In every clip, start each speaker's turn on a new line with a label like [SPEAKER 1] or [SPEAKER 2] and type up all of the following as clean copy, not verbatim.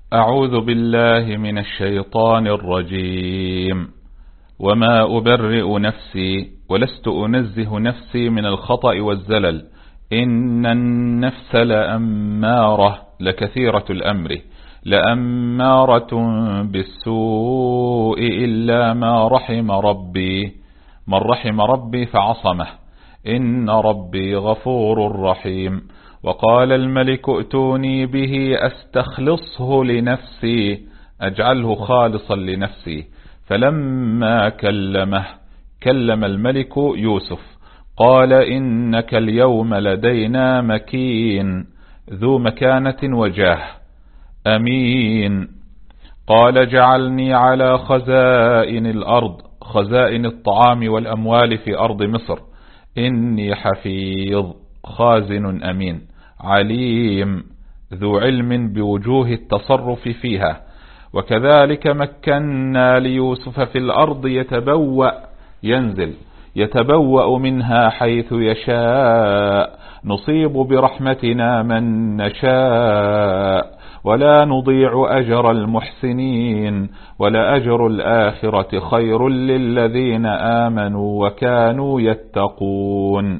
[SPEAKER 1] أعوذ بالله من الشيطان الرجيم. وما أبرئ نفسي ولست أنزه نفسي من الخطأ والزلل، إن النفس لأمارة لكثيرة الأمر، لأمارة بالسوء إلا ما رحم ربي، من رحم ربي فعصمه، إن ربي غفور رحيم. وقال الملك ائتوني به أستخلصه لنفسي أجعله خالصا لنفسي، فلما كلم الملك يوسف قال إنك اليوم لدينا مكين ذو مكانة وجاه أمين. قال جعلني على خزائن الأرض، خزائن الطعام والأموال في أرض مصر، إني حفيظ خازن أمين عليم ذو علم بوجوه التصرف فيها. وكذلك مكنا ليوسف في الأرض يتبوأ منها حيث يشاء، نصيب برحمتنا من نشاء ولا نضيع أجر المحسنين، ولأجر الآخرة خير للذين آمنوا وكانوا يتقون.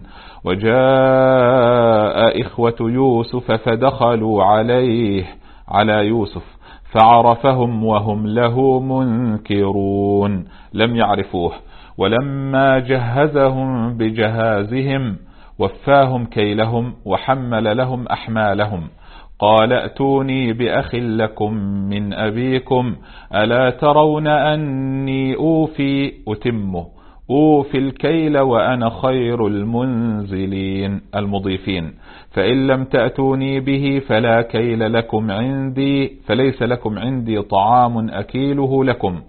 [SPEAKER 1] وجاء إخوة يوسف فدخلوا على يوسف فعرفهم وهم له منكرون، لم يعرفوه. ولما جهزهم بجهازهم وفاهم كيلهم وحمل لهم أحمالهم، قال ائتوني بأخ لكم من أبيكم ألا ترون أني أوفي الكيل وأنا خير المنزلين المضيفين، فإن لم تأتوني به فلا كيل لكم عندي، فليس لكم عندي طعام أكيله لكم،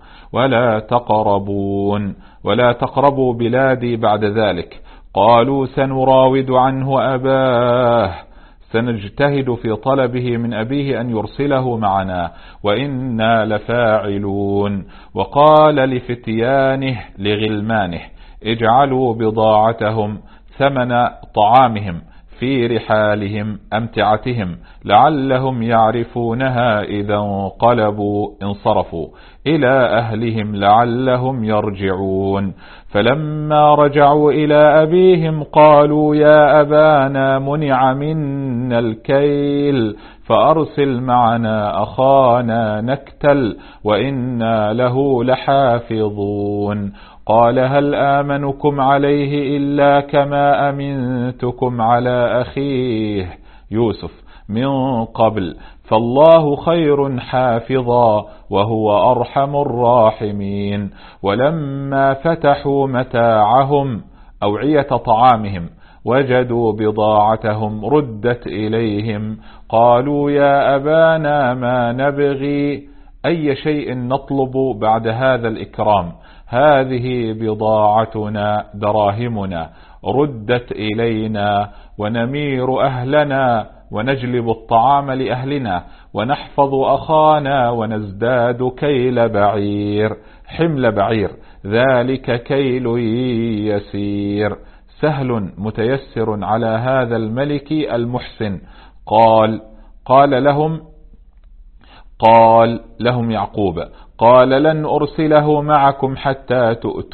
[SPEAKER 1] ولا تقربوا بلادي بعد ذلك. قالوا سنراود عنه أباه، سنجتهد في طلبه من أبيه أن يرسله معنا وإنا لفاعلون. وقال لفتيانه لغلمانه اجعلوا بضاعتهم ثمن طعامهم في رحالهم أمتعتهم لعلهم يعرفونها إذا انصرفوا إلى أهلهم لعلهم يرجعون. فلما رجعوا إلى أبيهم قالوا يا أبانا منع منا الكيل فأرسل معنا أخانا نكتل وإنا له لحافظون. قال هل آمنكم عليه إلا كما أمنتكم على أخيه يوسف من قبل، فالله خير حافظا وهو أرحم الراحمين. ولما فتحوا متاعهم أوعية طعامهم وجدوا بضاعتهم ردت إليهم، قالوا يا أبانا ما نبغي، أي شيء نطلب بعد هذا الإكرام، هذه بضاعتنا دراهمنا ردت إلينا، ونمير أهلنا ونجلب الطعام لأهلنا ونحفظ أخانا ونزداد كيل بعير حمل بعير، ذلك كيل يسير سهل متيسر على هذا الملك المحسن. قال لهم يعقوب قال لن أرسله معكم حتى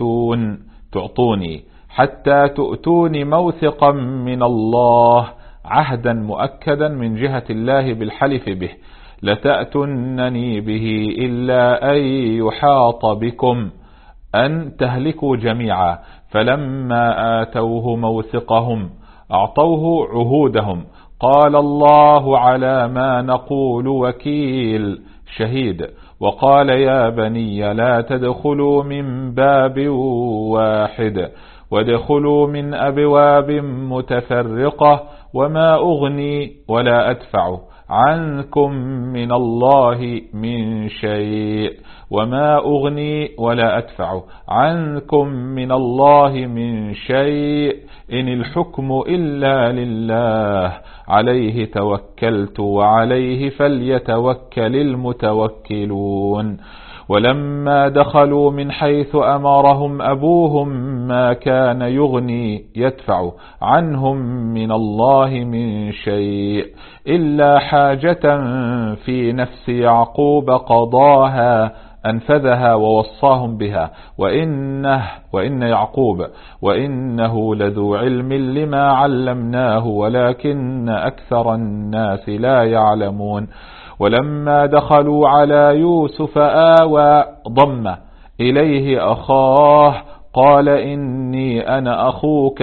[SPEAKER 1] تؤتوني موثقا من الله، عهدا مؤكدا من جهة الله بالحلف به، لتأتنني به إلا أن يحاط بكم أن تهلكوا جميعا. فلما آتوه موثقهم أعطوه عهودهم، قال الله على ما نقول وكيل شهيد. وقال يا بني لا تدخلوا من باب واحد وادخلوا من أبواب متفرقة، وما أغني ولا أدفع عنكم من الله من شيء، وما أغني ولا أدفع عنكم من الله من شيء، إن الحكم إلا لله، عليه توكلت وعليه فليتوكل المتوكلون. ولما دخلوا من حيث أمرهم أبوهم ما كان يغني يدفع عنهم من الله من شيء إلا حاجة في نفس يعقوب قضاها أنفذها ووصاهم بها وإن يعقوب وإنه لذو علم لما علمناه ولكن أكثر الناس لا يعلمون. ولما دخلوا على يوسف آوى ضم إليه أخاه قال إني أنا أخوك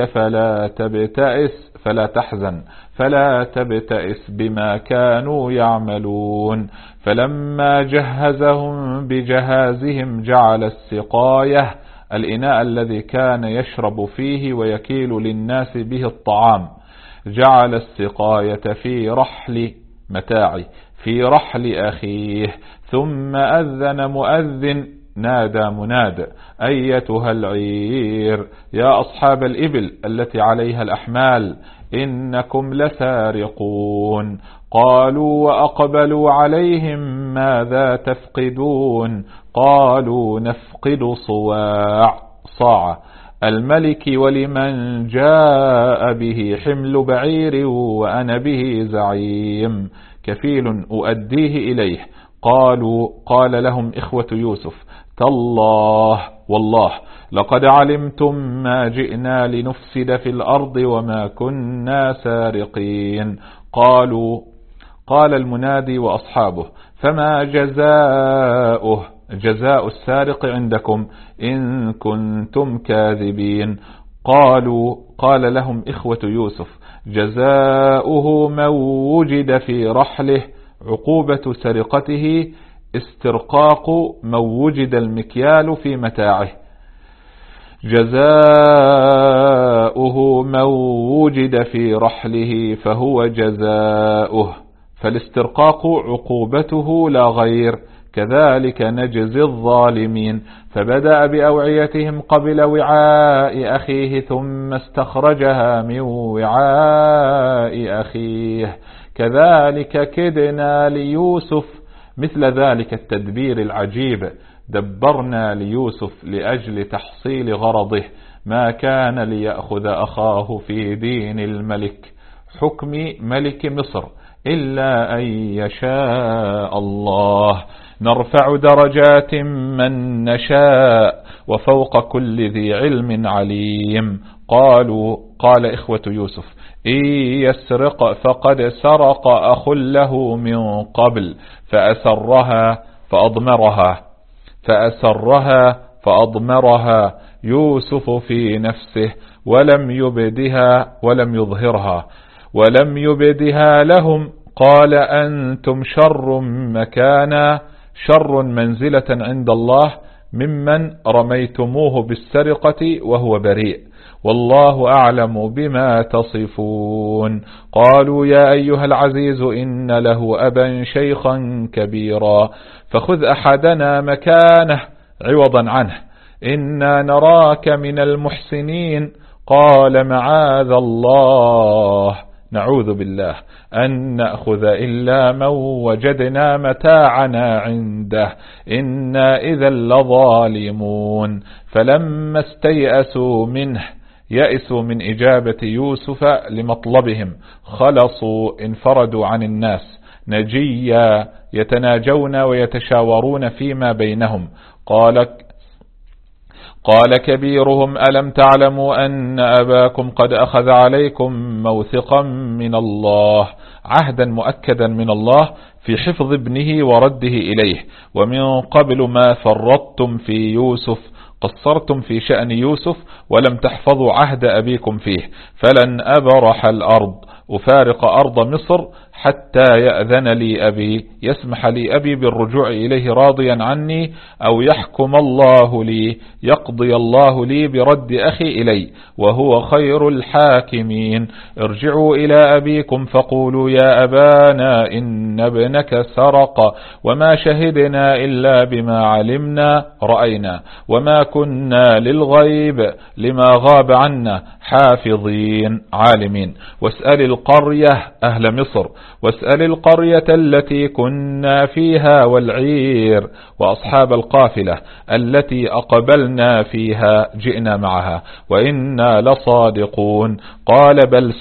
[SPEAKER 1] فلا تحزن فلا تبتئس بما كانوا يعملون. فلما جهزهم بجهازهم جعل السقاية الإناء الذي كان يشرب فيه ويكيل للناس به الطعام جعل السقاية في رحل متاعي في رحل أخيه. ثم أذن مؤذن نادى مناد أيتها العير يا أصحاب الإبل التي عليها الأحمال إنكم لسارقون. قالوا وأقبلوا عليهم ماذا تفقدون قالوا نفقد صاع الملك ولمن جاء به حمل بعير وأنا به زعيم كفيل أؤديه إليه. قال لهم إخوة يوسف تالله والله لقد علمتم ما جئنا لنفسد في الأرض وما كنا سارقين. قال المنادي وأصحابه فما جزاء السارق عندكم إن كنتم كاذبين. قال لهم إخوة يوسف جزاؤه من وجد في رحله عقوبة سرقته استرقاق من وجد المكيال في متاعه. جزاؤه من وجد في رحله فهو جزاؤه فالاسترقاق عقوبته لا غير كذلك نجزي الظالمين. فبدأ بأوعيتهم قبل وعاء أخيه ثم استخرجها من وعاء أخيه كذلك كدنا ليوسف مثل ذلك التدبير العجيب دبرنا ليوسف لأجل تحصيل غرضه ما كان ليأخذ أخاه في دين الملك حكم ملك مصر إلا أن يشاء الله نرفع درجات من نشاء وفوق كل ذي علم عليم. قال إخوة يوسف إن يسرق فقد سرق أخ له من قبل فأسرها فأضمرها يوسف في نفسه ولم يبدها لهم. قال أنتم شر مكانا شر منزلة عند الله ممن رميتموه بالسرقة وهو بريء والله أعلم بما تصفون. قالوا يا أيها العزيز إن له أبا شيخا كبيرا فخذ أحدنا مكانه عوضا عنه إنا نراك من المحسنين. قال معاذ الله نعوذ بالله أن نأخذ إلا من وجدنا متاعنا عنده إنا إذا لظالمون. فلما استيأسوا منه يأسوا من إجابة يوسف لمطلبهم خلصوا انفردوا عن الناس نجيا يتناجون ويتشاورون فيما بينهم. قال كبيرهم ألم تعلموا أن أباكم قد أخذ عليكم موثقا من الله عهدا مؤكدا من الله في حفظ ابنه ورده إليه ومن قبل ما فرطتم في يوسف قصرتم في شأن يوسف ولم تحفظوا عهد أبيكم فيه فلن أبرح الأرض أفارق أرض مصر حتى يأذن لي أبي يسمح لي أبي بالرجوع إليه راضيا عني أو يحكم الله لي يقضي الله لي برد أخي إلي وهو خير الحاكمين. ارجعوا إلى أبيكم فقولوا يا أبانا إن ابنك سرق وما شهدنا إلا بما علمنا رأينا وما كنا للغيب لما غاب عنا حافظين عالمين. واسأل القرية أهل مصر واسأل القرية التي كنا فيها والعير وأصحاب القافلة التي أقبلنا فيها جئنا معها وإنا لصادقون. قال بل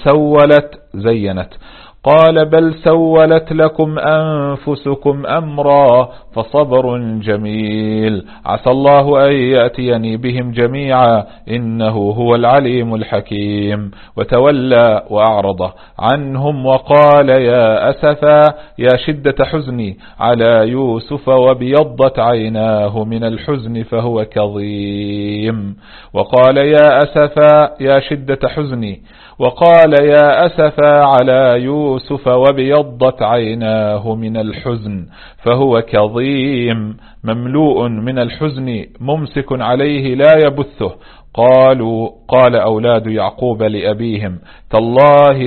[SPEAKER 1] سولت لكم أنفسكم أمرا فصبر جميل عسى الله أن يأتيني بهم جميعا إنه هو العليم الحكيم. وتولى وأعرض عنهم وقال يا أسفا يا شدة حزني على يوسف وابيضت عيناه من الحزن فهو كظيم. وقال يا أسفا يا شدة حزني على يوسف وابيضت عيناه من الحزن فهو كظيم مملوء من الحزن ممسك عليه لا يبثه. قال أولاد يعقوب لأبيهم تالله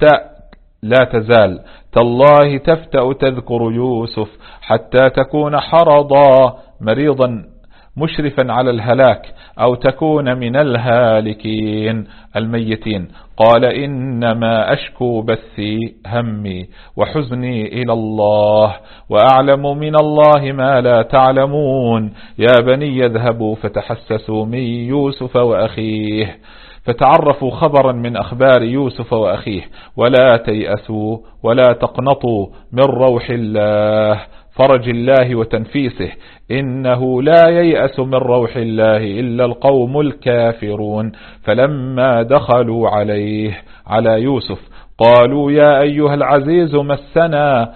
[SPEAKER 1] تفتأ تذكر يوسف حتى تكون حرضا مريضا مشرفا على الهلاك أو تكون من الهالكين الميتين. قال إنما أشكو بثي همي وحزني إلى الله وأعلم من الله ما لا تعلمون. يا بني اذهبوا فتحسسوا من يوسف وأخيه فتعرفوا خبرا من أخبار يوسف وأخيه ولا تيأسوا ولا تقنطوا من روح الله فرج الله وتنفيسه إنه لا ييأس من روح الله إلا القوم الكافرون. فلما دخلوا على يوسف قالوا يا أيها العزيز مسنا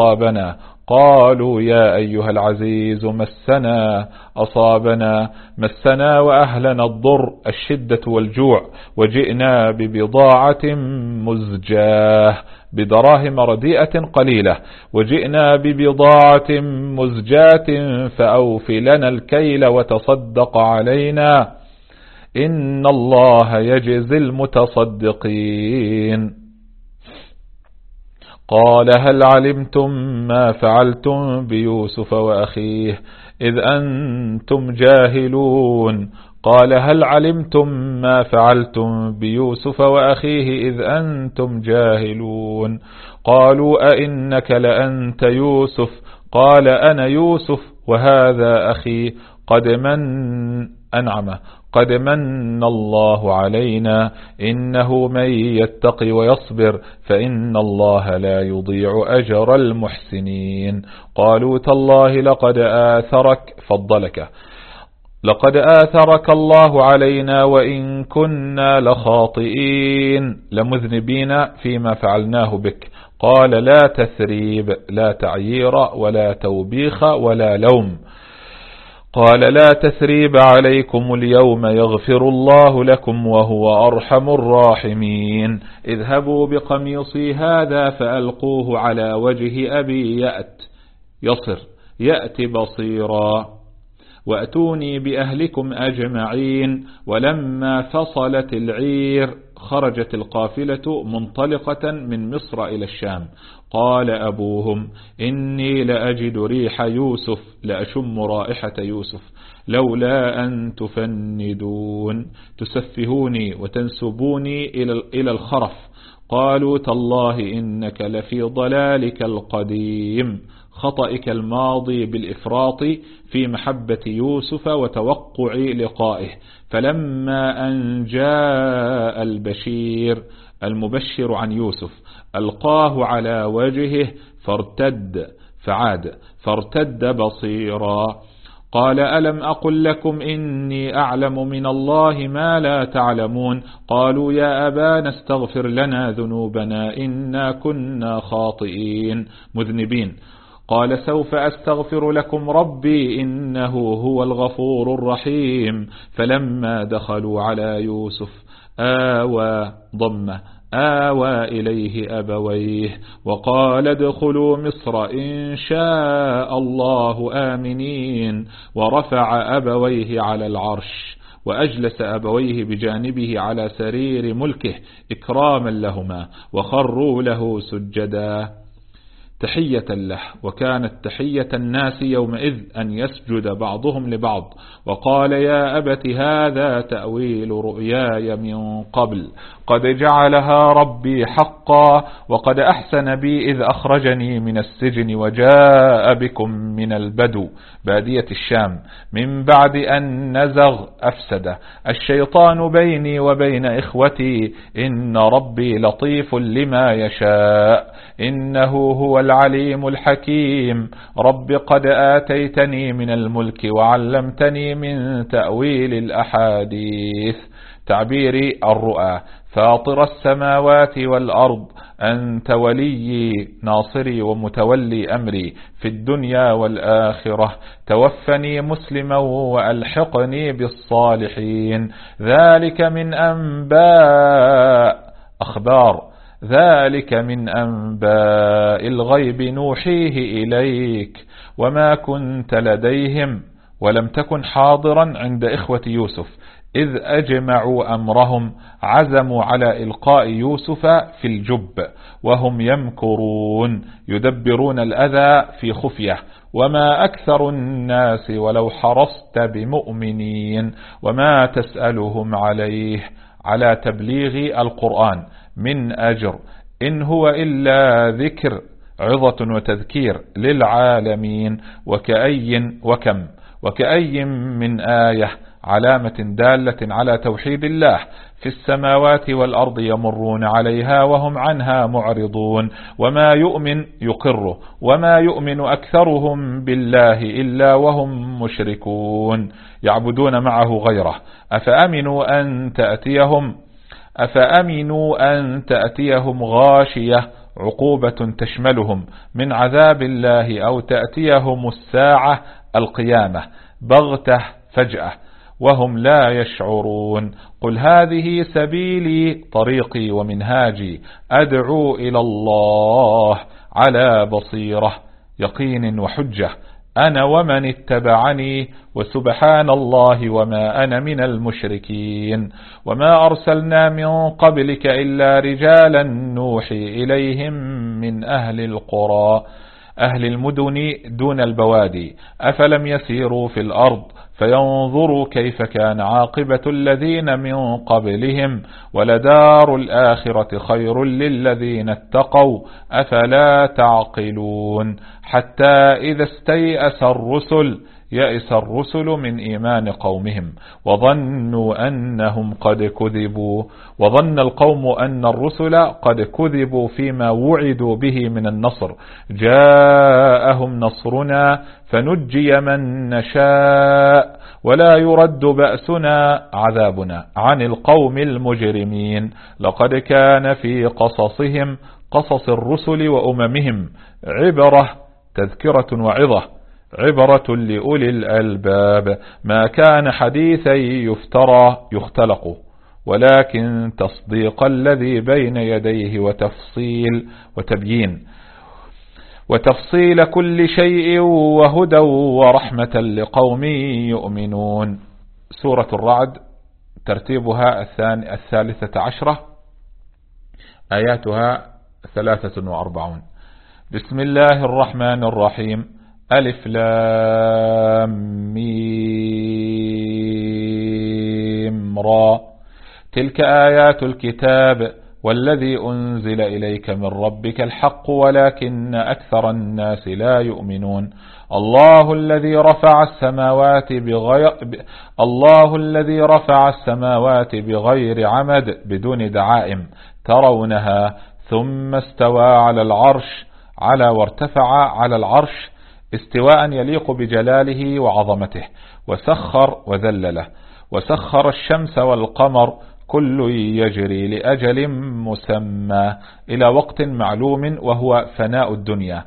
[SPEAKER 1] وأهلنا الضر الشدة والجوع وجئنا ببضاعة مزجاة بدراهم رديئة قليلة مزجاة فأوف لنا الكيل وتصدق علينا إن الله يجزي المتصدقين. قال هل علمتم ما فعلتم بيوسف وأخيه إذ أنتم جاهلون. قالوا أئنك لأنت يوسف قال أنا يوسف وهذا أخي قد من الله علينا إنه من يتقي ويصبر فإن الله لا يضيع أجر المحسنين. قالوا تالله لقد آثرك الله علينا وإن كنا لخاطئين لمذنبين فيما فعلناه بك. قال لا تثريب لا تعيير ولا توبيخ ولا لوم. قال لا تثريب عليكم اليوم يغفر الله لكم وهو أرحم الراحمين. اذهبوا بقميصي هذا فألقوه على وجه أبي يأت بصيرا وأتوني بأهلكم أجمعين. ولما فصلت العير خرجت القافلة منطلقة من مصر إلى الشام. قال أبوهم إني لأجد ريح يوسف لأشم رائحة يوسف لولا أن تفندون تسفهوني وتنسبوني إلى الخرف. قالوا تالله إنك لفي ضلالك القديم خطئك الماضي بالإفراط في محبة يوسف وتوقع لقائه. فلما أن جاء البشير المبشر عن يوسف ألقاه على وجهه فارتد بصيرا. قال ألم أقل لكم إني أعلم من الله ما لا تعلمون. قالوا يا أبانا استغفر لنا ذنوبنا إنا كنا خاطئين مذنبين. قال سوف أستغفر لكم ربي إنه هو الغفور الرحيم. فلما دخلوا على يوسف آوى إليه أبويه وقال ادخلوا مصر إن شاء الله آمنين. ورفع أبويه على العرش وأجلس أبويه بجانبه على سرير ملكه إكراما لهما وخروا له سجدا. تحية له، وكانت تحية الناس يومئذ أن يسجد بعضهم لبعض. وقال يا أبت هذا تأويل رؤياي من قبل قد جعلها ربي حقا وقد أحسن بي إذ أخرجني من السجن وجاء بكم من البدو بادية الشام من بعد أن نزغ أفسد الشيطان بيني وبين إخوتي إن ربي لطيف لما يشاء إنه هو العليم الحكيم. رب قد آتيتني من الملك وعلمتني من تأويل الأحاديث. تعبير الرؤى. فاطر السماوات والأرض أنت ولي ناصري ومتولي أمري في الدنيا والآخرة توفني مسلما وألحقني بالصالحين. ذلك من أنباء أخبار ذلك من أنباء الغيب نوحيه إليك وما كنت لديهم ولم تكن حاضرا عند إخوة يوسف إذ أجمعوا أمرهم عزموا على إلقاء يوسف في الجب وهم يمكرون يدبرون الأذى في خفية. وما أكثر الناس ولو حرصت بمؤمنين وما تسألهم عليه على تبليغ القرآن من أجر إن هو إلا ذكر عظة وتذكير للعالمين. وكأي من آية علامة دالة على توحيد الله في السماوات والأرض يمرون عليها وهم عنها معرضون. وما يؤمن يقره وما يؤمن أكثرهم بالله إلا وهم مشركون يعبدون معه غيره. أفأمنوا أن تأتيهم غاشية عقوبة تشملهم من عذاب الله أو تأتيهم الساعة القيامة بغتة فجأة وهم لا يشعرون. قل هذه سبيلي طريقي ومنهاجي أدعو إلى الله على بصيرة يقين وحجة أنا ومن اتبعني وسبحان الله وما أنا من المشركين. وما أرسلنا من قبلك إلا رجالا نوحي إليهم من أهل القرى أهل المدن دون البوادي أفلم يسيروا في الأرض فينظروا كيف كان عاقبة الذين من قبلهم ولدار الآخرة خير للذين اتقوا أفلا تعقلون. حتى إذا يئس الرسل من إيمان قومهم وظنوا أنهم قد كذبوا وظن القوم أن الرسل قد كذبوا فيما وعدوا به من النصر جاءهم نصرنا فنجي من نشاء ولا يرد بأسنا عذابنا عن القوم المجرمين. لقد كان في قصصهم قصص الرسل وأممهم عبرة تذكرة وعظة عبرة لأولي الألباب ما كان حديثا يفترى يختلق ولكن تصديق الذي بين يديه وتفصيل كل شيء وهدى ورحمة لقوم يؤمنون. سورة الرعد ترتيبها 13 آياتها 43. بسم الله الرحمن الرحيم ألف لام ميم را تلك آيات الكتاب والذي أنزل إليك من ربك الحق ولكن أكثر الناس لا يؤمنون. الله الذي رفع السماوات بغير عمد بدون دعائم ترونها ثم استوى وارتفع على العرش استواء يليق بجلاله وعظمته وسخر وذلله وسخر الشمس والقمر كل يجري لأجل مسمى إلى وقت معلوم وهو فناء الدنيا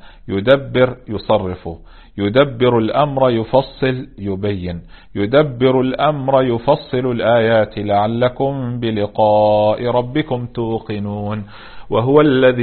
[SPEAKER 1] يدبر الأمر يفصل الآيات لعلكم بلقاء ربكم توقنون. وهو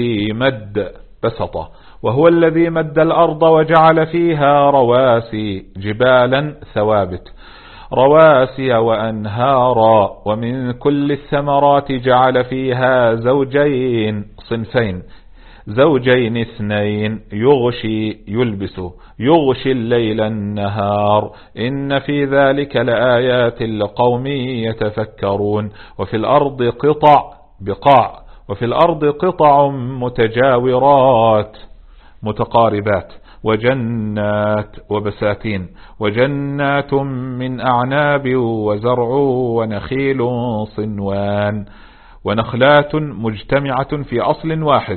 [SPEAKER 1] الذي مد الأرض وجعل فيها رواسي جبالا ثوابت رواسي وأنهارا ومن كل الثمرات جعل فيها زوجين صنفين زوجين اثنين يغشي يلبس يغشي الليل النهار إن في ذلك لآيات لقوم يتفكرون وفي الأرض بقاع وفي الأرض قطع متجاورات متقاربات وجنات وبساتين وجنات من أعناب وزرع ونخيل صنوان ونخلات مجتمعة في أصل واحد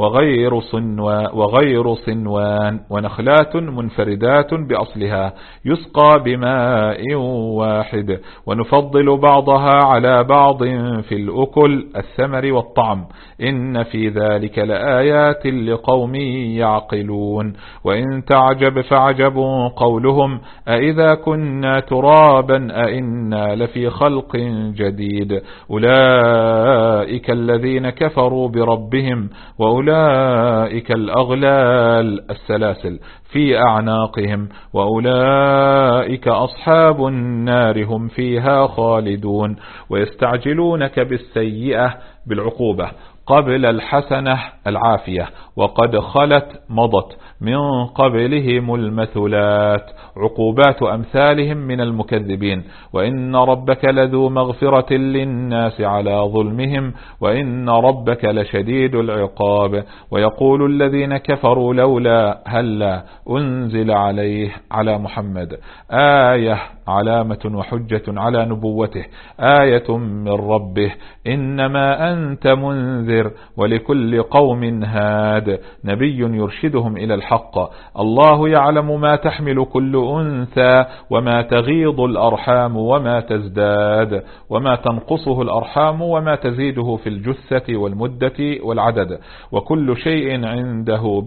[SPEAKER 1] وغير صنوان ونخلات منفردات بأصلها يسقى بماء واحد ونفضل بعضها على بعض في الأكل الثمر والطعم إن في ذلك لآيات لقوم يعقلون وإن تعجب فعجب قولهم أإذا كنا ترابا أإنا لفي خلق جديد أولئك الذين كفروا بربهم وأولئك الأغلال السلاسل في أعناقهم وأولئك أصحاب النار هم فيها خالدون ويستعجلونك بالسيئة بالعقوبة قبل الحسنة العافية وقد خلت مضت من قبلهم المثلات عقوبات أمثالهم من المكذبين وإن ربك لذو مغفرة للناس على ظلمهم وإن ربك لشديد العقاب ويقول الذين كفروا لولا هلا أنزل عليه على محمد آية علامة وحجة على نبوته آية من ربه إنما أنت منذر ولكل قوم هاد نبي يرشدهم إلى الحق الله يعلم ما تحمل كل أنثى وما تغيض الأرحام وما تزداد وما تنقصه الأرحام وما تزيده في الجثة والمدة والعدد وكل شيء عنده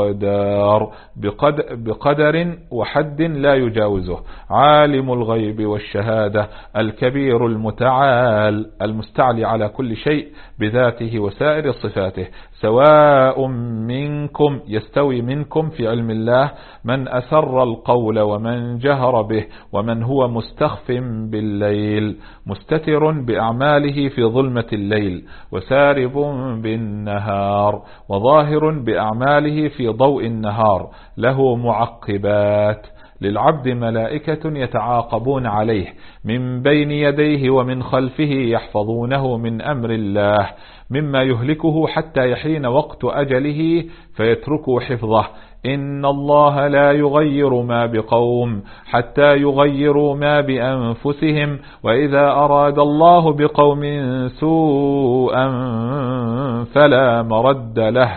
[SPEAKER 1] بقدر وحد لا يجاوزه عالم الغيب والشهادة الكبير المتعال المستعلي على كل شيء بذاته وسائر صفاته سواء منكم يستوي منكم في علم الله من أسر القول ومن جهر به ومن هو مستخف بالليل مستتر بأعماله في ظلمة الليل وسارب بالنهار وظاهر بأعماله في ضوء النهار له معقبات للعبد ملائكة يتعاقبون عليه من بين يديه ومن خلفه يحفظونه من أمر الله مما يهلكه حتى يحين وقت أجله فيتركوا حفظه إن الله لا يغير ما بقوم حتى يغيروا ما بأنفسهم وإذا أراد الله بقوم سوءا فلا مرد له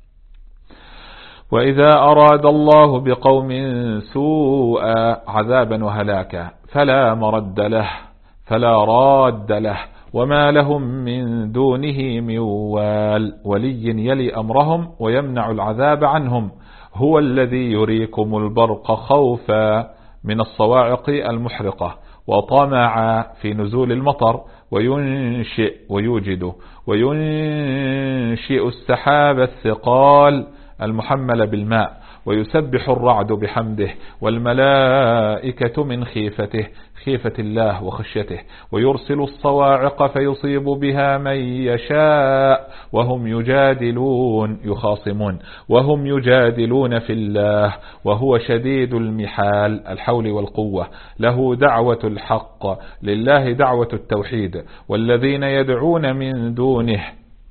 [SPEAKER 1] وإذا أراد الله بقوم سوءا عذابا وهلاكا فلا مرد له فلا راد له وما لهم من دونه من ولي يلي أمرهم ويمنع العذاب عنهم هو الذي يريكم البرق خوفا من الصواعق المحرقة وطمع في نزول المطر وينشئ ويوجد وينشئ السحاب الثقال المحمل بالماء ويسبح الرعد بحمده والملائكة من خيفة الله وخشيته ويرسل الصواعق فيصيب بها من يشاء وهم يجادلون في الله وهو شديد المحال الحول والقوة له دعوة الحق لله دعوة التوحيد والذين يدعون من دونه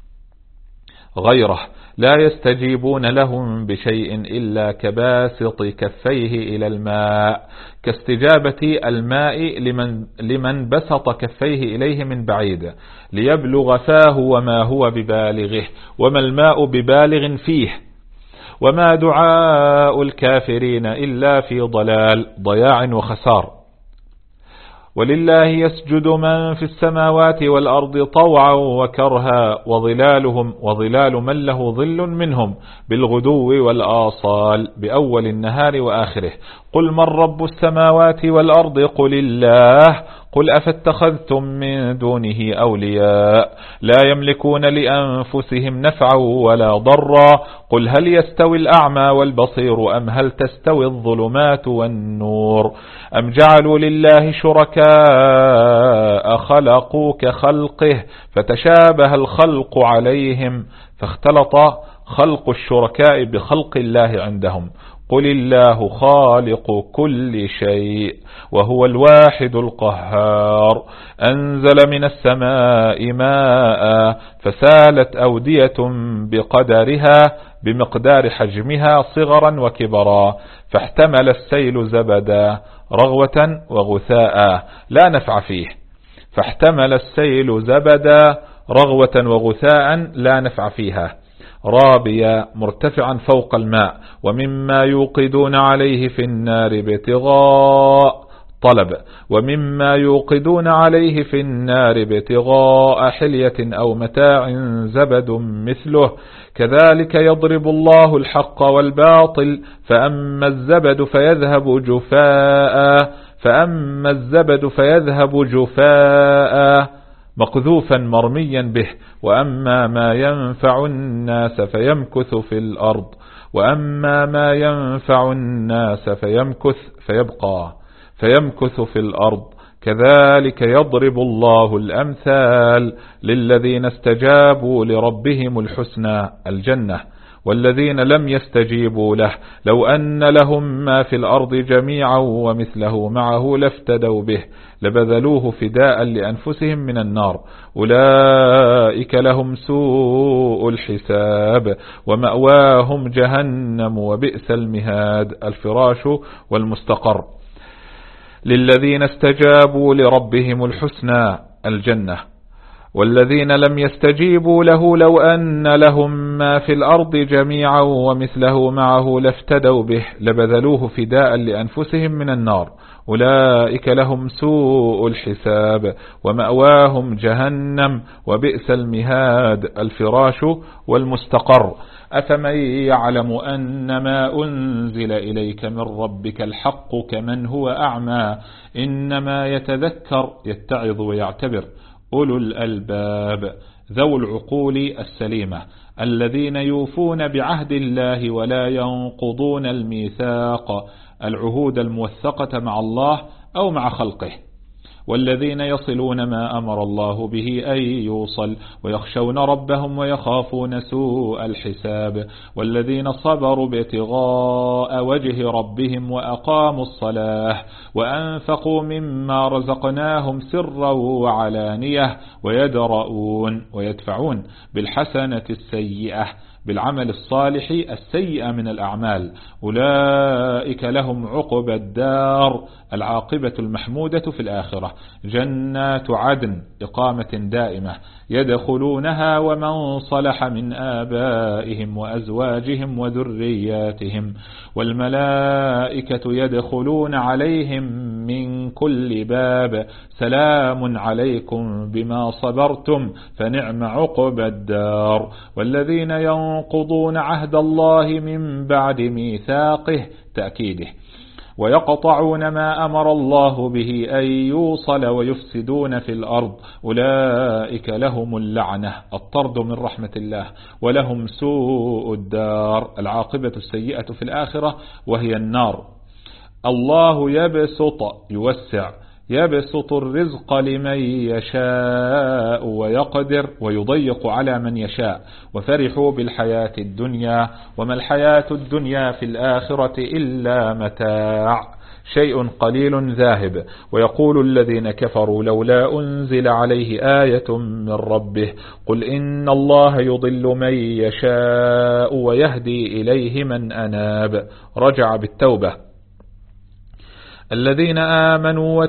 [SPEAKER 1] غيره لا يستجيبون لهم بشيء إلا كباسط كفيه إلى الماء كاستجابة الماء لمن بسط كفيه إليه من بعيد ليبلغ فاه وما هو ببالغه وما الماء ببالغ فيه وما دعاء الكافرين إلا في ضياع وخسار ولله يسجد من في السماوات والأرض طوعا وكرها وظلال من له ظل منهم بالغدو والآصال بأول النهار وآخره قل من رب السماوات والأرض قل الله قل أفاتخذتم من دونه أولياء لا يملكون لأنفسهم نفعا ولا ضرا قل هل يستوي الأعمى والبصير أم هل تستوي الظلمات والنور أم جعلوا لله شركاء خلقوا كخلقه فتشابه الخلق عليهم خلق الشركاء بخلق الله عندهم. قل الله خالق كل شيء وهو الواحد القهار. أنزل من السماء ماء فسالت أودية بقدرها بمقدار حجمها صغرا وكبرا، فاحتمل السيل زبدا رغوة وغثاء لا نفع فيه. فاحتمل السيل زبدا رغوة وغثاء لا نفع فيها. رابيا مرتفعا فوق الماء، ومما يوقدون عليه في النار ابتغاء طلب، ومما يوقدون عليه في النار ابتغاء حلية أو متاع زبد مثله كذلك يضرب الله الحق والباطل فأما الزبد فيذهب جفاء مقذوفا مرميا به، وأما ما ينفع الناس فيمكث في الأرض كذلك يضرب الله الأمثال للذين استجابوا لربهم الحسنى الجنة، والذين لم يستجيبوا له لو أن لهم ما في الأرض جميعا ومثله معه لافتدوا به لبذلوه فداء لأنفسهم من النار أولئك لهم سوء الحساب ومأواهم جهنم وبئس المهاد. الفراش والمستقر. للذين استجابوا لربهم الحسنى الجنة، والذين لم يستجيبوا له لو أن لهم ما في الأرض جميعا ومثله معه لافتدوا به لبذلوه فداء لأنفسهم من النار أولئك لهم سوء الحساب ومأواهم جهنم وبئس المهاد. الفراش والمستقر. أفمن يعلم أن ما أنزل إليك من ربك الحق كمن هو أعمى إنما يتذكر يتعظ ويعتبر أولو الألباب ذو العقول السليمة الذين يوفون بعهد الله ولا ينقضون الميثاق العهود الموثقة مع الله أو مع خلقه، والذين يصلون ما أمر الله به أن يوصل ويخشون ربهم ويخافون سوء الحساب، والذين صبروا ابتغاء وجه ربهم وأقاموا الصلاة وأنفقوا مما رزقناهم سرا وعلانية ويدرؤون ويدفعون بالحسنة السيئة بالعمل الصالح السيئة من الأعمال أولئك لهم عقبى الدار العاقبة المحمودة في الآخرة جنات عدن إقامة دائمة يدخلونها ومن صلح من آبائهم وأزواجهم وذرياتهم والملائكة يدخلون عليهم من كل باب سلام عليكم بما صبرتم فنعم عقبى الدار. والذين ينقضون عهد الله من بعد ميثاقه تأكيده ويقطعون ما أمر الله به أن يوصل ويفسدون في الأرض أولئك لهم اللعنة الطرد من رحمة الله ولهم سوء الدار العاقبة السيئة في الآخرة وهي النار. الله يبسط الرزق لمن يشاء ويقدر ويضيق على من يشاء وفرحوا بالحياة الدنيا وما الحياة الدنيا في الآخرة إلا متاع شيء قليل ذاهب. ويقول الذين كفروا لولا أنزل عليه آية من ربه قل إن الله يضل من يشاء ويهدي إليه من أناب. رجع بالتوبة. الذين آمنوا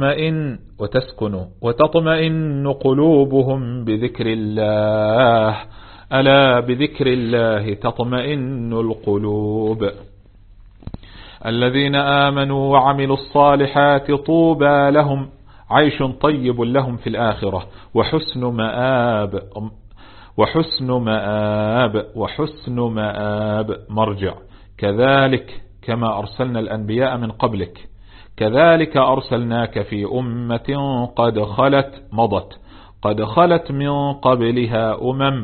[SPEAKER 1] وتطمئن قلوبهم بذكر الله ألا بذكر الله تطمئن القلوب. الذين آمنوا وعملوا الصالحات طوبى لهم عيش طيب لهم في الآخرة وحسن مآب مرجع. كذلك كما أرسلنا الأنبياء من قبلك كذلك أرسلناك في أمة قد خلت من قبلها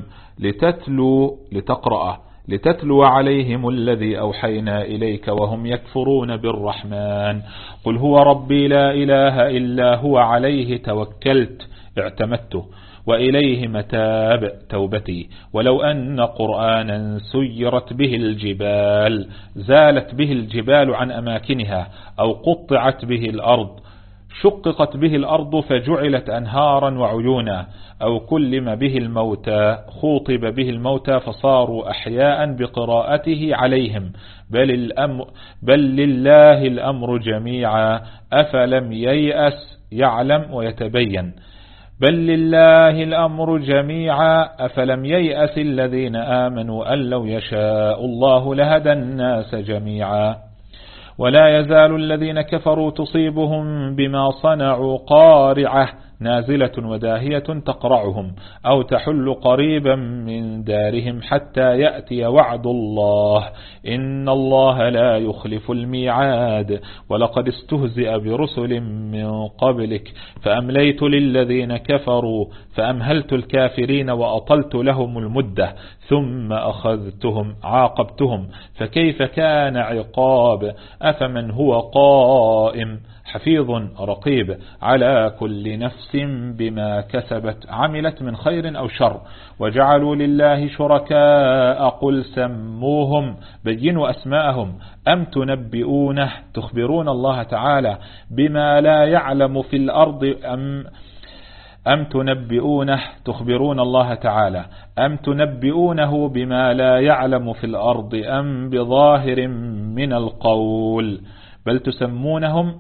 [SPEAKER 1] لتتلو عليهم الذي أوحينا إليك وهم يكفرون بالرحمن قل هو ربي لا إله إلا هو عليه توكلت اعتمدت وإليه متاب توبتي. ولو أن قرآنا سيرت به الجبال، زالت به الجبال عن أماكنها، أو قطعت به الأرض، شققت به الأرض فجعلت أنهارا وعيونا، أو كلم به الموتى، خوطب به الموتى فصاروا أحياء بقراءته عليهم، بل لله الأمر جميعا أفلم ييأس، يعلم ويتبين. بل لله الأمر جميعا أفلم ييأس الذين آمنوا أن لو يشاء الله لهدى الناس جميعا. ولا يزال الذين كفروا تصيبهم بما صنعوا قارعة، نازلة وداهية تقرعهم، أو تحل قريبا من دارهم حتى يأتي وعد الله، إن الله لا يخلف الميعاد. ولقد استهزئ برسل من قبلك فأمليت للذين كفروا فأمهلت الكافرين وأطلت لهم المدة ثم أخذتهم عاقبتهم فكيف كان عقاب. أفمن هو قائم حفيظ رقيب على كل نفس بما كسبت عملت من خير أو شر، وجعلوا لله شركاء قل سموهم، بينوا أسماءهم، أم تنبئونه، تخبرون الله تعالى بما لا يعلم في الأرض، أم تنبئونه، تخبرون الله تعالى، أم تنبئونه بما لا يعلم في الأرض، أم بظاهر من القول، بل تسمونهم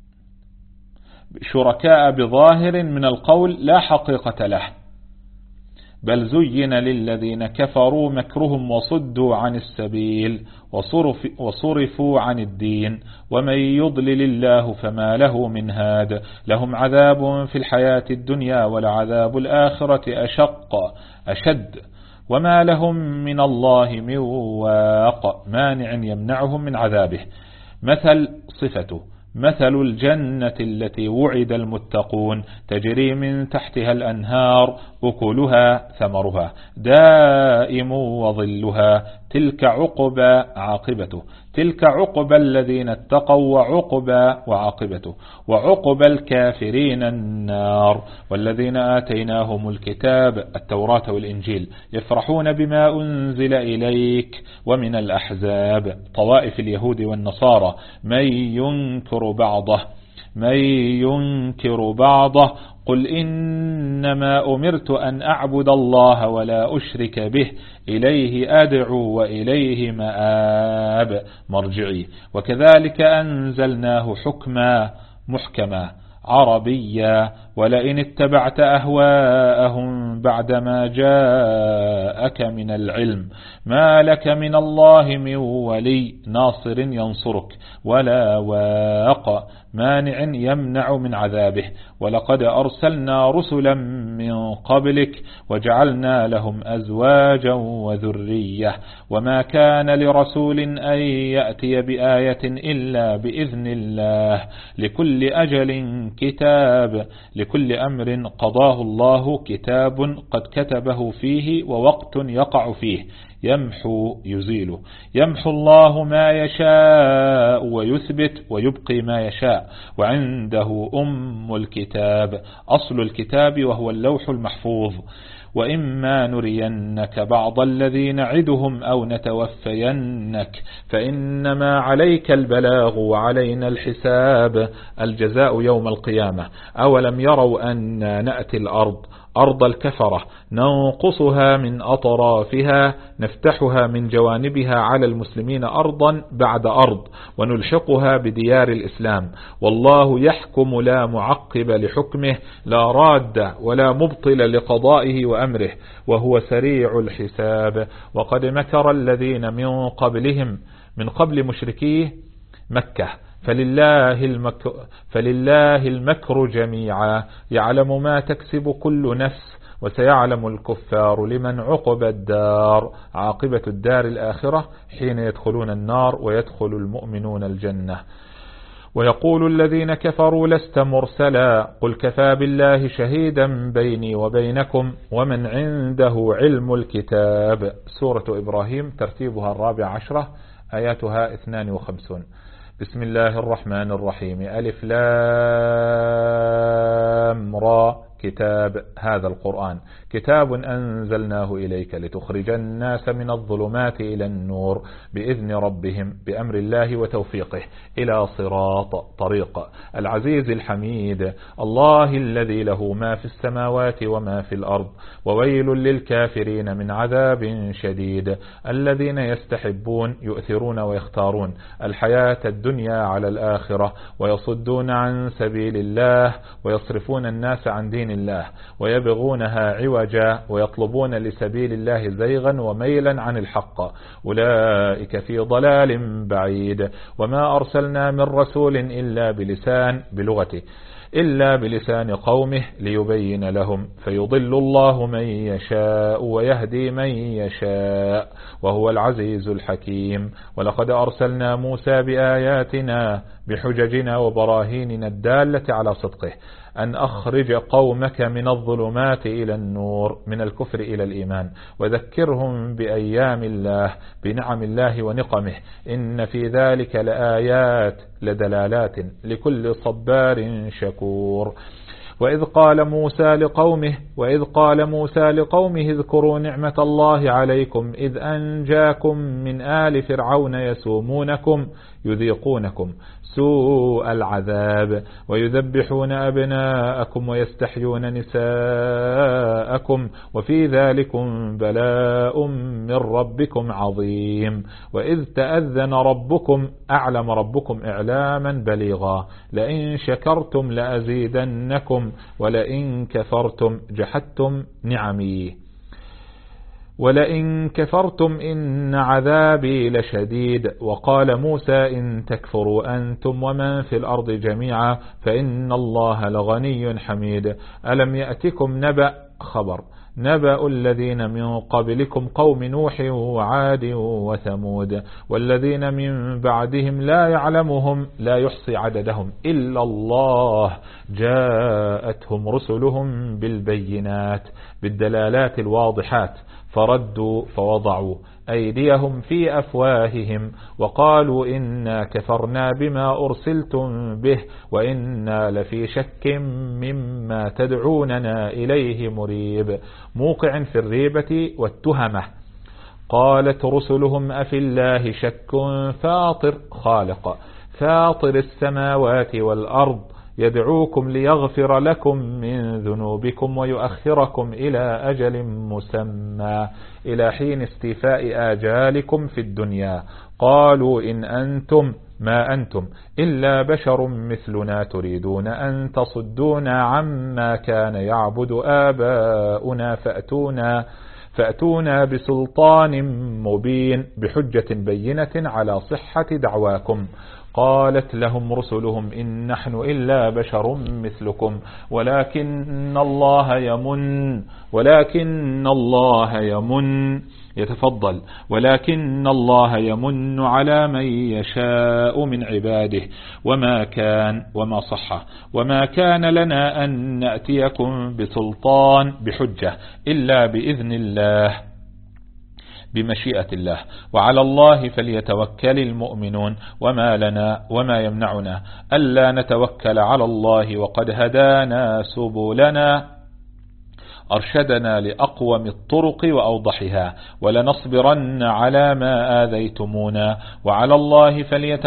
[SPEAKER 1] شركاء بظاهر من القول لا حقيقة له. بل زين للذين كفروا مكرهم وصدوا عن السبيل وصرفوا عن الدين، ومن يضلل الله فما له من هاد، لهم عذاب في الحياة الدنيا ولعذاب الآخرة أشد، وما لهم من الله من واق، مانع يمنعهم من عذابه. مثل صفته مثل الجنة التي وعد المتقون تجري من تحتها الأنهار أكلها ثمرها دائم وظلها، تلك عاقبته، تلك عقبى الذين اتقوا وعاقبته، وعقبى الكافرين النار. والذين آتيناهم الكتاب التوراة والإنجيل يفرحون بما أنزل إليك ومن الأحزاب طوائف اليهود والنصارى من ينكر بعضه قل إنما أمرت أن أعبد الله ولا أشرك به إليه أدعو وإليه مآب مرجعي. وكذلك أنزلناه حكما محكما عربيا، ولئن اتبعت أهواءهم بعدما جاءك من العلم ما لك من الله من ولي ناصر ينصرك ولا واق مانع يمنع من عذابه. ولقد أرسلنا رسلا من قبلك وجعلنا لهم أزواجا وذرية، وما كان لرسول أن يأتي بآية إلا بإذن الله، لكل أجل كتاب، لكل أمر قضاه الله كتاب قد كتبه فيه ووقت يقع فيه، يمحو يزيل، يمحو الله ما يشاء ويثبت ويبقي ما يشاء، وعنده أم الكتاب أصل الكتاب وهو اللوح المحفوظ. وإما نرينك بعض الذي نعدهم أو نتوفينك فإنما عليك البلاغ وعلينا الحساب، الجزاء يوم القيامة. أولم يروا أن نأتي أرض الكفرة ننقصها من أطرافها نفتحها من جوانبها على المسلمين أرضا بعد أرض ونلحقها بديار الإسلام، والله يحكم لا معقب لحكمه لا راد ولا مبطل لقضائه وأمره وهو سريع الحساب. وقد مكر الذين من قبلهم من قبل مشركيه مكة فلله المكر جميعا يعلم ما تكسب كل نفس وسيعلم الكفار لمن عاقبة الدار الآخرة حين يدخلون النار ويدخل المؤمنون الجنة. ويقول الذين كفروا لست مرسلا قل كفى بالله شهيدا بيني وبينكم ومن عنده علم الكتاب. سورة إبراهيم ترتيبها 14 آياتها 52. بسم الله الرحمن الرحيم. ألف لام را كتاب هذا القرآن كتاب أنزلناه إليك لتخرج الناس من الظلمات إلى النور بإذن ربهم بأمر الله وتوفيقه إلى صراط طريق العزيز الحميد الله الذي له ما في السماوات وما في الأرض وويل للكافرين من عذاب شديد الذين يستحبون يؤثرون ويختارون الحياة الدنيا على الآخرة ويصدون عن سبيل الله ويصرفون الناس عن دين الله ويبغونها عوجا ويطلبون لسبيل الله زيغا وميلا عن الحق أولئك في ضلال بعيد وما أرسلنا من رسول إلا بلسان قومه ليبين لهم فيضل الله من يشاء ويهدي من يشاء وهو العزيز الحكيم ولقد أرسلنا موسى بآياتنا بحججنا وبراهيننا الدالة على صدقه أن أخرج قومك من الظلمات إلى النور من الكفر إلى الإيمان وذكرهم بأيام الله بنعم الله ونقمه إن في ذلك لآيات لدلالات لكل صبار شكور وإذ قال موسى لقومه اذكروا نعمة الله عليكم إذ أنجاكم من آل فرعون يسومونكم يذيقونكم سوء العذاب ويذبحون أبناءكم ويستحيون نساءكم وفي ذلكم بلاء من ربكم عظيم وإذ تأذن ربكم أعلم ربكم إعلاما بليغا لئن شكرتم لأزيدنكم ولئن كفرتم جحدتم نعمي ولئن كفرتم إن عذابي لشديد وقال موسى إن تكفروا أنتم ومن في الأرض جميعا فإن الله لغني حميد ألم يأتكم نبأ الذين من قبلكم قوم نوح وعاد وثمود والذين من بعدهم لا يعلمهم لا يحصي عددهم إلا الله جاءتهم رسلهم بالبينات بالدلالات الواضحات فردوا فوضعوا أيديهم في أفواههم وقالوا إنا كفرنا بما أرسلتم به وإنا لفي شك مما تدعوننا إليه مريب موقع في الريبة والتهمة قالت رسلهم أفي الله شك فاطر السماوات والأرض يدعوكم ليغفر لكم من ذنوبكم ويؤخركم إلى أجل مسمى إلى حين استيفاء آجالكم في الدنيا قالوا إن أنتم ما أنتم إلا بشر مثلنا تريدون أن تصدونا عما كان يعبد آباؤنا فأتونا بسلطان مبين بحجة بينة على صحة دعواكم قالت لهم رسلهم إن نحن إلا بشر مثلكم ولكن الله يمن على من يشاء من عباده وما كان لنا أن نأتيكم بسلطان بحجة إلا بإذن الله بمشيئة الله وعلى الله فليتوكل المؤمنون وما يمنعنا ألا نتوكل على الله وقد هدانا سبلنا أرشدنا لأقوم الطرق وأوضحها ولنصبرن على ما آذيتمونا وعلى الله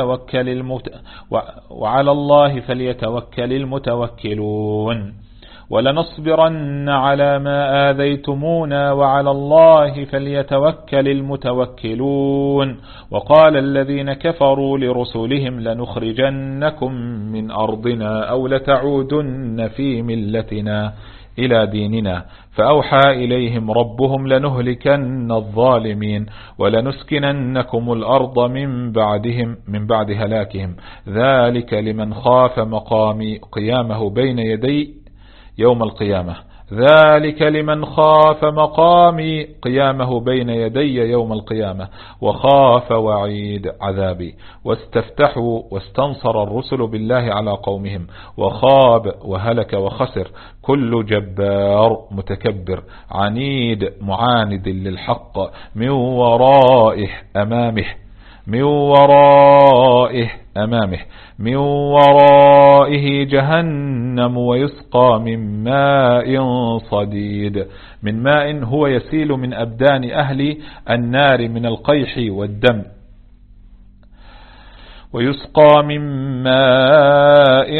[SPEAKER 1] فليتوكل المتوكلون ولنصبرن على ما آذيتمونا وعلى الله فليتوكل المتوكلون وقال الذين كفروا لرسلهم لنخرجنكم من أرضنا أو لتعودن في ملتنا إلى ديننا فأوحى إليهم ربهم لنهلكن الظالمين ولنسكننكم الأرض من بعد هلاكهم ذلك لمن خاف مقامي قيامه بين يدي يوم القيامة وخاف وعيد عذابي واستفتحوا واستنصر الرسل بالله على قومهم وخاب وهلك وخسر كل جبار متكبر عنيد معاند للحق من ورائه أمامه. من ورائه جهنم ويسقى من ماء صديد. من ماء هو يسيل من أبدان أهل النار من القيح والدم. ويسقى من ماء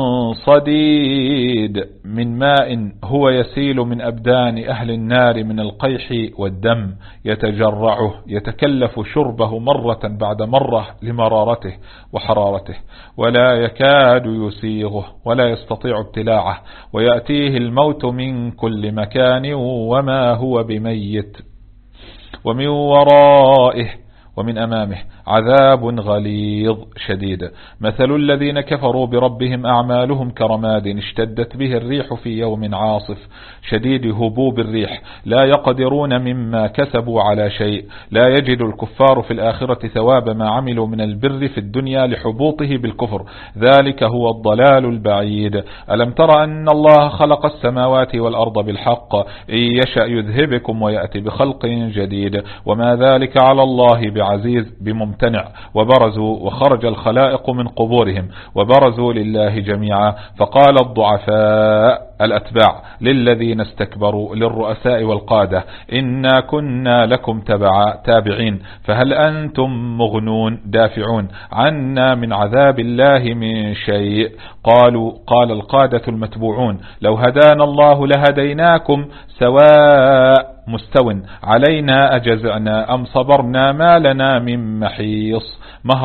[SPEAKER 1] صديد. من ماء هو يسيل من أبدان أهل النار من القيح والدم، يتجرعه، يتكلف شربه مرة بعد مرة لمرارته وحرارته، ولا يكاد يسيغه ولا يستطيع ابتلاعه، ويأتيه الموت من كل مكان وما هو بميت. ومن ورائه ومن أمامه عذاب غليظ شديد. مثل الذين كفروا بربهم أعمالهم كرماد اشتدت به الريح في يوم عاصف شديد هبوب الريح، لا يقدرون مما كسبوا على شيء. لا يجد الكفار في الآخرة ثواب ما عملوا من البر في الدنيا لحبوطه بالكفر، ذلك هو الضلال البعيد. ألم تر أن الله خلق السماوات والأرض بالحق، إن يشأ يذهبكم ويأتي بخلق جديد، وما ذلك على الله بعزيز بممتنع. وبرزوا وخرج الخلائق من قبورهم وبرزوا لله جميعا، فقال الضعفاء الأتباع للذين استكبروا للرؤساء والقادة إنا كنا لكم تابعين، فهل أنتم مغنون دافعون عنا من عذاب الله من شيء؟ قال القادة المتبوعون لو هدانا الله لهديناكم سواء مستو علينا أجزعنا أم صبرنا ما لنا من محيص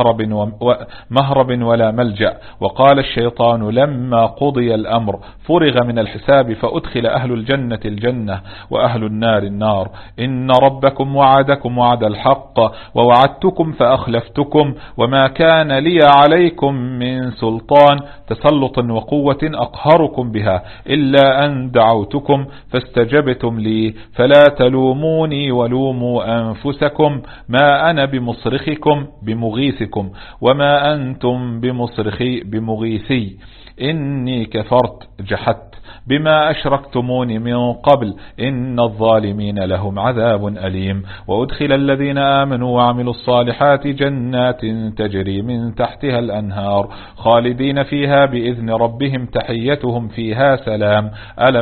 [SPEAKER 1] مهرب ولا ملجأ. وقال الشيطان لما قضي الأمر فرغ من الحساب فأدخل أهل الجنة الجنة وأهل النار النار، إن ربكم وعدكم وعد الحق ووعدتكم فأخلفتكم وما كان لي عليكم من سلطان تسلط وقوة أقهركم بها إلا أن دعوتكم فاستجبتم لي، فلا تلوموني ولوموا أنفسكم ما أنا بمصرخكم بمغيثكم وما أنتم بمغيثي، إني كفرت جحدت بما أشركتموني من قبل إن الظالمين لهم عذاب أليم. وأدخل الذين آمنوا وعملوا الصالحات جنات تجري من تحتها الأنهار خالدين فيها بإذن ربهم تحيتهم فيها سلام.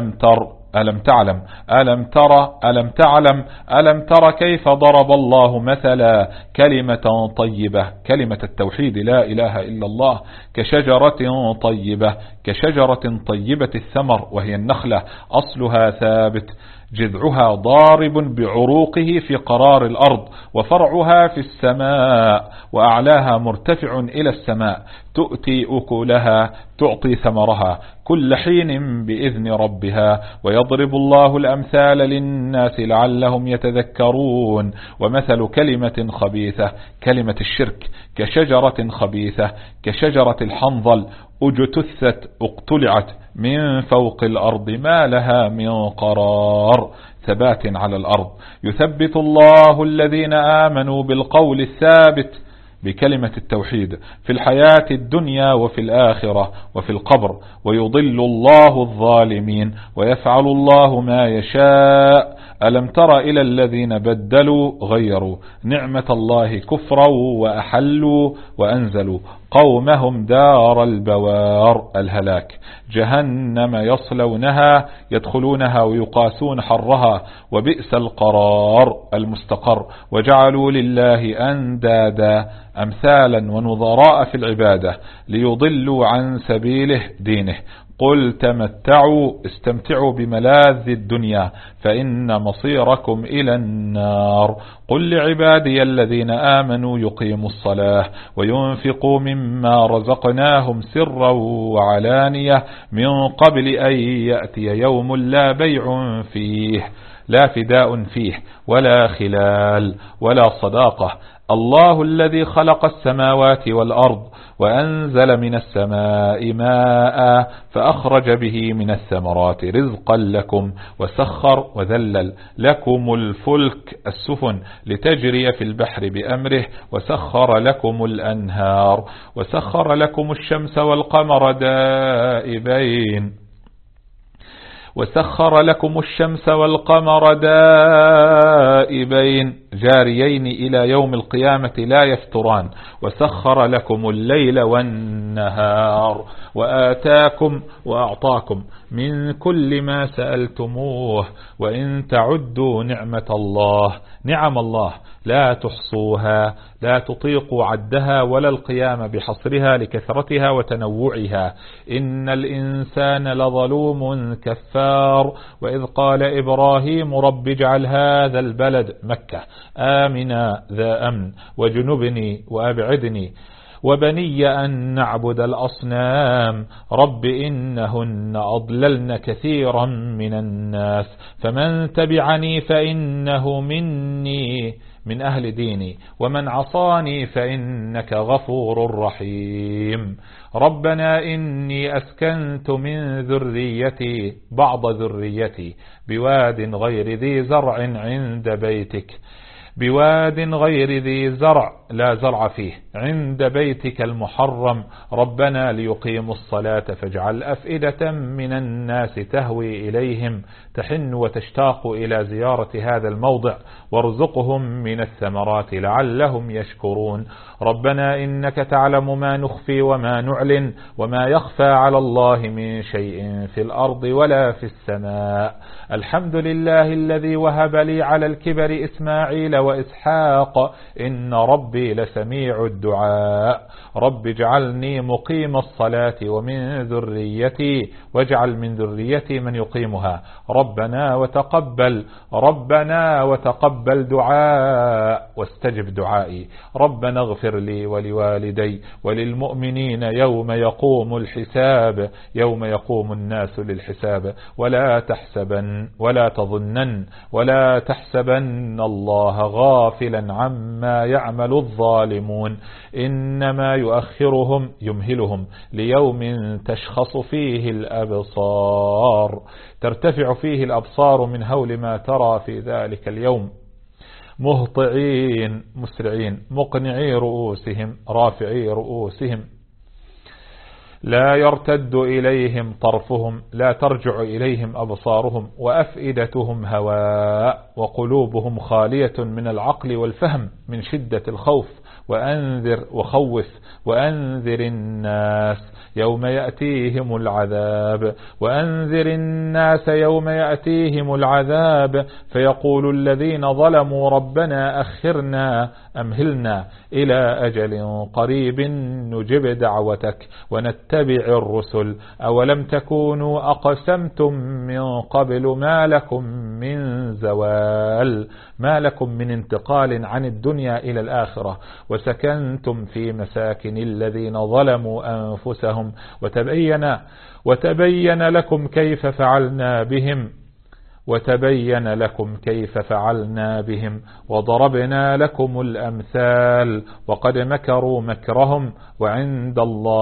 [SPEAKER 1] ألم تر كيف ضرب الله مثلا كلمة طيبة، كلمة التوحيد لا إله إلا الله، كشجرة طيبة الثمر وهي النخلة أصلها ثابت جذعها ضارب بعروقه في قرار الأرض وفرعها في السماء وأعلاها مرتفع إلى السماء، تؤتي أكلها تعطي ثمرها كل حين بإذن ربها، ويضرب الله الأمثال للناس لعلهم يتذكرون. ومثل كلمة خبيثة كلمة الشرك كشجرة خبيثة كشجرة الحنظل اجتثت اقتلعت من فوق الأرض ما لها من قرار ثبات على الأرض، يثبت الله الذين آمنوا بالقول الثابت بكلمة التوحيد في الحياة الدنيا وفي الآخرة وفي القبر، ويضل الله الظالمين ويفعل الله ما يشاء. ألم تر إلى الذين بدلوا غيروا نعمة الله كفرا وأحلوا وأنزلوا قومهم دار البوار الهلاك جهنم يصلونها يدخلونها ويقاسون حرها وبئس القرار المستقر، وجعلوا لله أندادا أمثالا ونظراء في العبادة ليضلوا عن سبيله دينه. قل تمتعوا استمتعوا بملاذ الدنيا فإن مصيركم إلى النار. قل لعبادي الذين آمنوا يقيموا الصلاة وينفقوا مما رزقناهم سرا وعلانية من قبل أن يأتي يوم لا بيع فيه لا فداء فيه ولا خلال ولا صداقة. الله الذي خلق السماوات والأرض وأنزل من السماء ماء فأخرج به من الثمرات رزقا لكم وسخر وذلل لكم الفلك السفن لتجري في البحر بأمره وسخر لكم الأنهار وسخر لكم الشمس والقمر دائبين جاريين إلى يوم القيامة لا يفتران، وسخر لكم الليل والنهار، وآتاكم وأعطاكم من كل ما سألتموه، وإن تعدوا نعم الله لا تحصوها، لا تطيقوا عدها ولا القيام بحصرها لكثرتها وتنوعها. إن الإنسان لظلوم كفار. وإذ قال إبراهيم رب اجعل هذا البلد مكة آمنا ذا أمن وجنبني وأبعدني وبني أن نعبد الأصنام رب إنهن أضللن كثيرا من الناس فمن تبعني فإنه مني من أهل ديني ومن عصاني فإنك غفور رحيم. ربنا إني أسكنت من ذريتي بعض ذريتي بواد غير ذي زرع عند بيتك لا زرع فيه عند بيتك المحرم ربنا ليقيموا الصلاة فاجعل أفئدة من الناس تهوي إليهم تحن وتشتاق إلى زيارة هذا الموضع وارزقهم من الثمرات لعلهم يشكرون. ربنا إنك تعلم ما نخفي وما نعلن وما يخفى على الله من شيء في الأرض ولا في السماء. الحمد لله الذي وهب لي على الكبر إسماعيل وإسحاق إن ربي لسميع الدعاء. رب اجعلني مقيم الصلاة ومن ذريتي واجعل من ذريتي من يقيمها ربنا وتقبل دعاء واستجب دعائي. ربنا اغفر لي ولوالدي وللمؤمنين يوم يقوم الناس للحساب. ولا تحسبن الله غافلا عما يعمل الظالمون إنما يمهلهم ليوم تشخص فيه الأبصار ترتفع فيه الأبصار من هول ما ترى في ذلك اليوم مهطعين مسرعين مقنعي رؤوسهم رافعي رؤوسهم لا يرتد إليهم طرفهم لا ترجع إليهم أبصارهم وأفئدتهم هواء وقلوبهم خالية من العقل والفهم من شدة الخوف. وأنذر الناس يوم يأتيهم العذاب فيقول الذين ظلموا ربنا أمهلنا إلى أجل قريب نجب دعوتك ونتبع الرسل أولم تكونوا أقسمتم من قبل ما لكم من زوال ما لكم من انتقال عن الدنيا إلى الآخرة وسكنتم في مساكن الذين ظلموا أنفسهم وتبين لكم كيف فعلنا بهم وضربنا لكم الأمثال وقد مكروا مكرهم وعند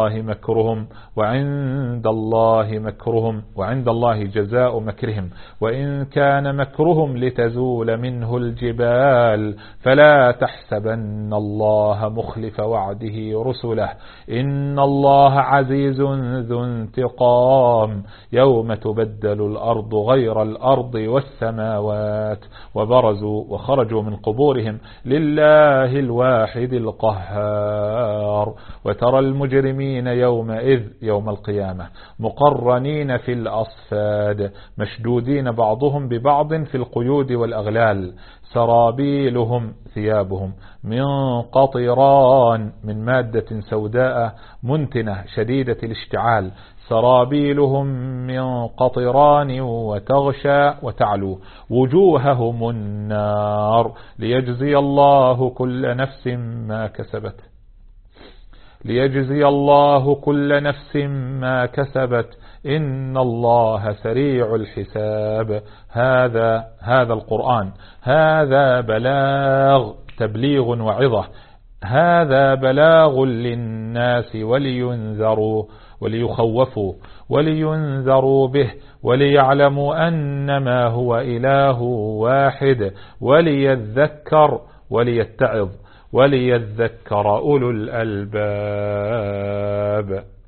[SPEAKER 1] الله جزاء مكرهم وإن كان مكرهم لتزول منه الجبال فلا تحسبن الله مخلف وعده رسله إن الله عزيز ذو انتقام. يوم تبدل الأرض غير الأرض والسماوات وبرزوا وخرجوا من قبورهم لله الواحد القهار. وترى المجرمين يوم القيامة مقرنين في الأصفاد مشدودين بعضهم ببعض في القيود والأغلال سرابيلهم ثيابهم من قطران من مادة سوداء منتنة شديدة الاشتعال سرابيلهم من قطران وتغشى وتعلو وجوههم النار ليجزي الله كل نفس ما كسبت إن الله سريع الحساب. هذا القرآن هذا بلاغ تبليغ وعظة هذا بلاغ للناس ولينذروا به وليعلموا أنما هو إله واحد وليذكر أولو الألباب.